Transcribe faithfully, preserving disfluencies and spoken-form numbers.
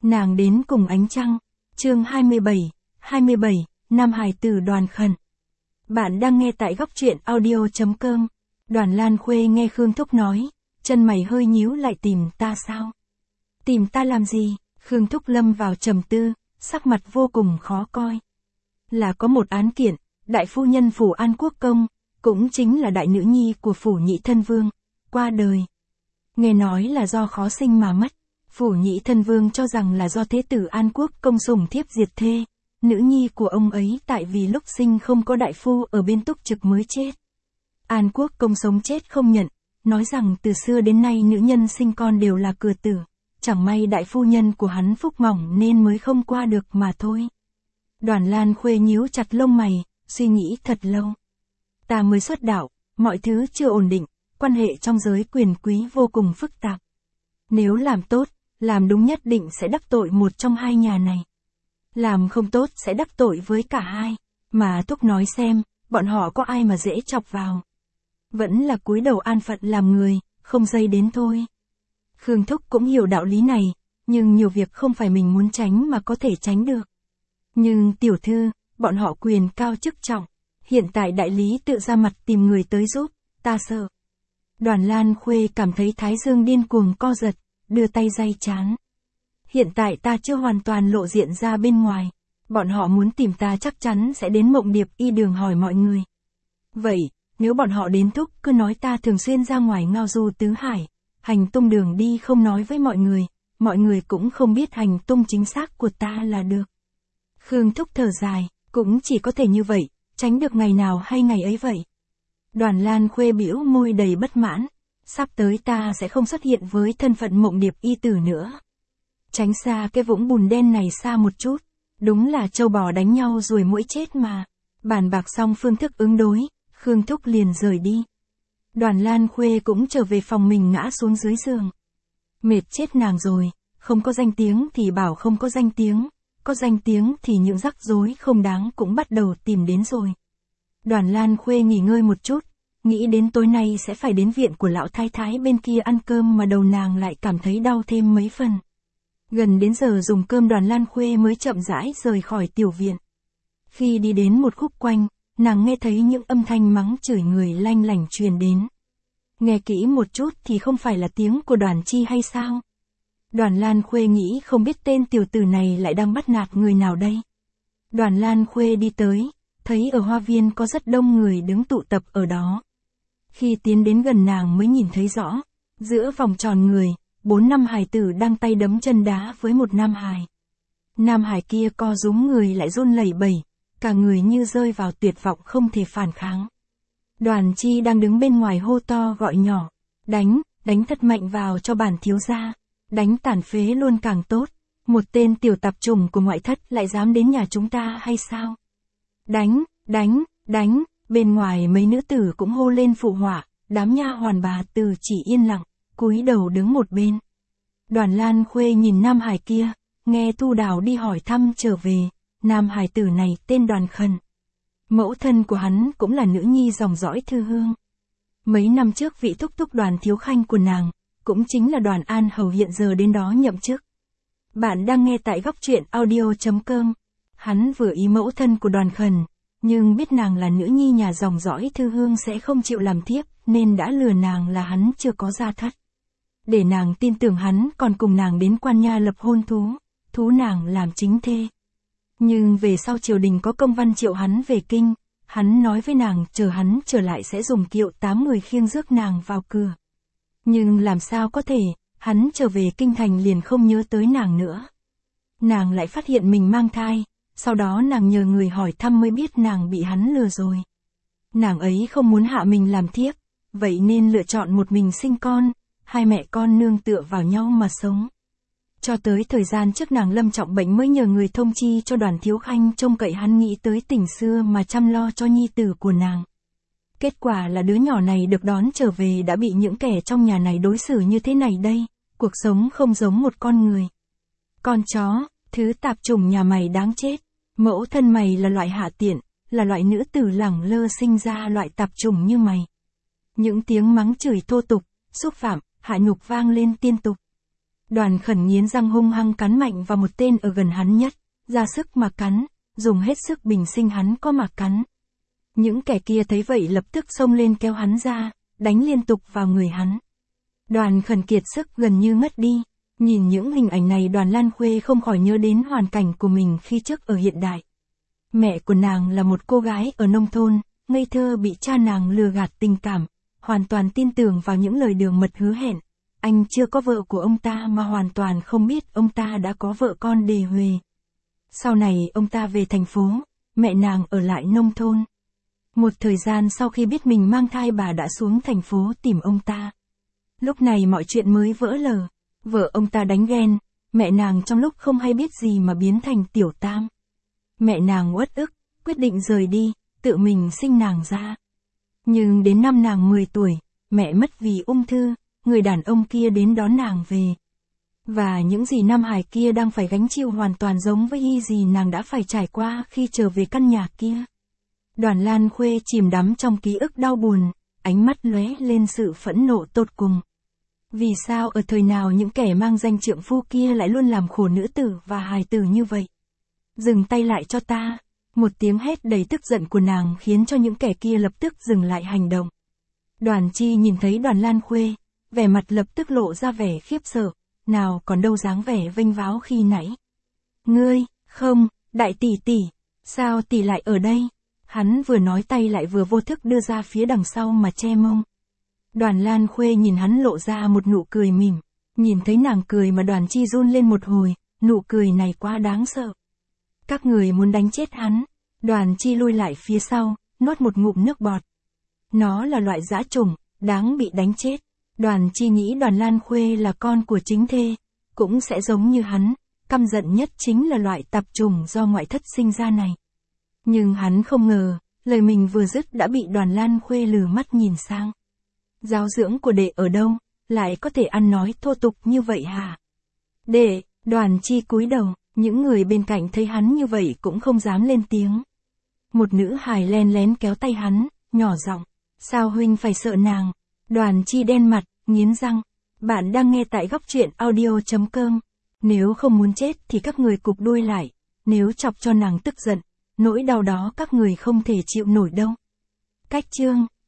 Nàng đến cùng ánh trăng. Chương hai mươi bảy, hai mươi bảy, Nam Hải tử Đoàn Khẩn. Bạn đang nghe tại góc truyện audio chấm com. Đoàn Lan Khuê nghe Khương Thúc nói, chân mày hơi nhíu lại. Tìm ta sao? Tìm ta làm gì? Khương Thúc lâm vào trầm tư, sắc mặt vô cùng khó coi. Là có một án kiện, đại phu nhân phủ An Quốc công, cũng chính là đại nữ nhi của phủ Nhị Thân Vương, qua đời. Nghe nói là do khó sinh mà mất. Phủ Nhị Thân Vương cho rằng là do thế tử An Quốc công sủng thiếp diệt thê. Nữ nhi của ông ấy tại vì lúc sinh không có đại phu ở bên túc trực mới chết. An Quốc công sống chết không nhận, nói rằng từ xưa đến nay nữ nhân sinh con đều là cửa tử. Chẳng may đại phu nhân của hắn phúc mỏng nên mới không qua được mà thôi. Đoàn Lan Khuê nhíu chặt lông mày, suy nghĩ thật lâu. Ta mới xuất đạo, mọi thứ chưa ổn định, quan hệ trong giới quyền quý vô cùng phức tạp. Nếu làm tốt, làm đúng nhất định sẽ đắc tội một trong hai nhà này. Làm không tốt sẽ đắc tội với cả hai. Mà Thúc nói xem, bọn họ có ai mà dễ chọc vào. Vẫn là cúi đầu an phận làm người, không dây đến thôi. Khương Thúc cũng hiểu đạo lý này, nhưng nhiều việc không phải mình muốn tránh mà có thể tránh được. Nhưng tiểu thư, bọn họ quyền cao chức trọng. Hiện tại đại lý tự ra mặt tìm người tới giúp, ta sợ. Đoàn Lan Khuê cảm thấy thái dương điên cuồng co giật, đưa tay day chán. Hiện tại ta chưa hoàn toàn lộ diện ra bên ngoài. Bọn họ muốn tìm ta chắc chắn sẽ đến Mộng Điệp y đường hỏi mọi người. Vậy, nếu bọn họ đến Thúc cứ nói ta thường xuyên ra ngoài ngao du tứ hải, hành tung đường đi không nói với mọi người, mọi người cũng không biết hành tung chính xác của ta là được. Khương Thúc thở dài, cũng chỉ có thể như vậy, tránh được ngày nào hay ngày ấy vậy. Đoàn Lan Khuê bĩu môi đầy bất mãn, sắp tới ta sẽ không xuất hiện với thân phận Mộng Điệp y tử nữa. Tránh xa cái vũng bùn đen này xa một chút, đúng là trâu bò đánh nhau ruồi muỗi chết mà. Bàn bạc xong phương thức ứng đối, Khương Thúc liền rời đi. Đoàn Lan Khuê cũng trở về phòng mình ngã xuống dưới giường. Mệt chết nàng rồi, không có danh tiếng thì bảo không có danh tiếng, có danh tiếng thì những rắc rối không đáng cũng bắt đầu tìm đến rồi. Đoàn Lan Khuê nghỉ ngơi một chút, nghĩ đến tối nay sẽ phải đến viện của lão thái thái bên kia ăn cơm mà đầu nàng lại cảm thấy đau thêm mấy phần. Gần đến giờ dùng cơm Đoàn Lan Khuê mới chậm rãi rời khỏi tiểu viện. Khi đi đến một khúc quanh, nàng nghe thấy những âm thanh mắng chửi người lanh lảnh truyền đến. Nghe kỹ một chút thì không phải là tiếng của Đoàn Chi hay sao? Đoàn Lan Khuê nghĩ không biết tên tiểu tử này lại đang bắt nạt người nào đây. Đoàn Lan Khuê đi tới, thấy ở hoa viên có rất đông người đứng tụ tập ở đó. Khi tiến đến gần nàng mới nhìn thấy rõ, giữa vòng tròn người, bốn nam hài tử đang tay đấm chân đá với một nam hài. Nam hài kia co rúm người lại run lẩy bẩy, cả người như rơi vào tuyệt vọng không thể phản kháng. Đoàn Chi đang đứng bên ngoài hô to gọi nhỏ, đánh, đánh thật mạnh vào cho bản thiếu gia, đánh tàn phế luôn càng tốt, một tên tiểu tạp chủng của ngoại thất lại dám đến nhà chúng ta hay sao? Đánh, đánh, đánh, bên ngoài mấy nữ tử cũng hô lên phụ họa, đám nha hoàn bà tử chỉ yên lặng, cúi đầu đứng một bên. Đoàn Lan Khuê nhìn nam hải kia, nghe Thu Đào đi hỏi thăm trở về, nam hải tử này tên Đoàn Khẩn. Mẫu thân của hắn cũng là nữ nhi dòng dõi Thư Hương. Mấy năm trước vị thúc thúc Đoàn Thiếu Khanh của nàng, cũng chính là Đoàn An Hầu hiện giờ đến đó nhậm chức. Bạn đang nghe tại góc truyện audio chấm com. Hắn vừa ý mẫu thân của Đoàn Khẩn, nhưng biết nàng là nữ nhi nhà dòng dõi Thư Hương sẽ không chịu làm thiếp, nên đã lừa nàng là hắn chưa có gia thất. Để nàng tin tưởng hắn còn cùng nàng đến quan nha lập hôn thú, thú nàng làm chính thê. Nhưng về sau triều đình có công văn triệu hắn về kinh, hắn nói với nàng chờ hắn trở lại sẽ dùng kiệu tám người khiêng rước nàng vào cửa. Nhưng làm sao có thể, hắn trở về kinh thành liền không nhớ tới nàng nữa. Nàng lại phát hiện mình mang thai, sau đó nàng nhờ người hỏi thăm mới biết nàng bị hắn lừa rồi. Nàng ấy không muốn hạ mình làm thiếp, vậy nên lựa chọn một mình sinh con, hai mẹ con nương tựa vào nhau mà sống. Cho tới thời gian trước nàng lâm trọng bệnh mới nhờ người thông chi cho Đoàn Thiếu Khanh trông cậy hắn nghĩ tới tình xưa mà chăm lo cho nhi tử của nàng. Kết quả là đứa nhỏ này được đón trở về đã bị những kẻ trong nhà này đối xử như thế này đây, cuộc sống không giống một con người. Con chó, thứ tạp chủng nhà mày đáng chết, mẫu thân mày là loại hạ tiện, là loại nữ tử lẳng lơ sinh ra loại tạp chủng như mày. Những tiếng mắng chửi thô tục, xúc phạm, hạ nhục vang lên liên tục. Đoàn Khẩn nghiến răng hung hăng cắn mạnh vào một tên ở gần hắn nhất, ra sức mà cắn, dùng hết sức bình sinh hắn có mà cắn. Những kẻ kia thấy vậy lập tức xông lên kéo hắn ra, đánh liên tục vào người hắn. Đoàn Khẩn kiệt sức gần như ngất đi. Nhìn những hình ảnh này Đoàn Lan Khuê không khỏi nhớ đến hoàn cảnh của mình khi trước ở hiện đại. Mẹ của nàng là một cô gái ở nông thôn, ngây thơ bị cha nàng lừa gạt tình cảm, hoàn toàn tin tưởng vào những lời đường mật hứa hẹn. Anh chưa có vợ của ông ta mà hoàn toàn không biết ông ta đã có vợ con đề huề. Sau này ông ta về thành phố, mẹ nàng ở lại nông thôn. Một thời gian sau khi biết mình mang thai bà đã xuống thành phố tìm ông ta. Lúc này mọi chuyện mới vỡ lờ. Vợ ông ta đánh ghen, mẹ nàng trong lúc không hay biết gì mà biến thành tiểu tam. Mẹ nàng uất ức, quyết định rời đi, tự mình sinh nàng ra. Nhưng đến năm nàng mười tuổi, mẹ mất vì ung thư, người đàn ông kia đến đón nàng về. Và những gì Nam Hải kia đang phải gánh chịu hoàn toàn giống với y gì nàng đã phải trải qua khi trở về căn nhà kia. Đoàn Lan Khuê chìm đắm trong ký ức đau buồn, ánh mắt lóe lên sự phẫn nộ tột cùng. Vì sao ở thời nào những kẻ mang danh trượng phu kia lại luôn làm khổ nữ tử và hài tử như vậy? Dừng tay lại cho ta. Một tiếng hét đầy tức giận của nàng khiến cho những kẻ kia lập tức dừng lại hành động. Đoàn Chi nhìn thấy Đoàn Lan Khuê, vẻ mặt lập tức lộ ra vẻ khiếp sợ, nào còn đâu dáng vẻ vênh váo khi nãy. Ngươi, không, đại tỷ tỷ, sao tỷ lại ở đây? Hắn vừa nói tay lại vừa vô thức đưa ra phía đằng sau mà che mông. Đoàn Lan Khuê nhìn hắn lộ ra một nụ cười mỉm, nhìn thấy nàng cười mà Đoàn Chi run lên một hồi, nụ cười này quá đáng sợ. Các người muốn đánh chết hắn. Đoàn Chi lui lại phía sau, nuốt một ngụm nước bọt. Nó là loại dã trùng, đáng bị đánh chết. Đoàn Chi nghĩ Đoàn Lan Khuê là con của chính thê, cũng sẽ giống như hắn, căm giận nhất chính là loại tạp trùng do ngoại thất sinh ra này. Nhưng hắn không ngờ, lời mình vừa dứt đã bị Đoàn Lan Khuê lừ mắt nhìn sang. Giáo dưỡng của đệ ở đâu, lại có thể ăn nói thô tục như vậy hả? Đệ, Đoàn Chi cúi đầu, những người bên cạnh thấy hắn như vậy cũng không dám lên tiếng. Một nữ hài len lén kéo tay hắn, nhỏ giọng, sao huynh phải sợ nàng? Đoàn Chi đen mặt, nghiến răng. Bạn đang nghe tại góc truyện audio chấm com. Nếu không muốn chết thì các người cụp đuôi lại, nếu chọc cho nàng tức giận, nỗi đau đó các người không thể chịu nổi đâu. Cách chương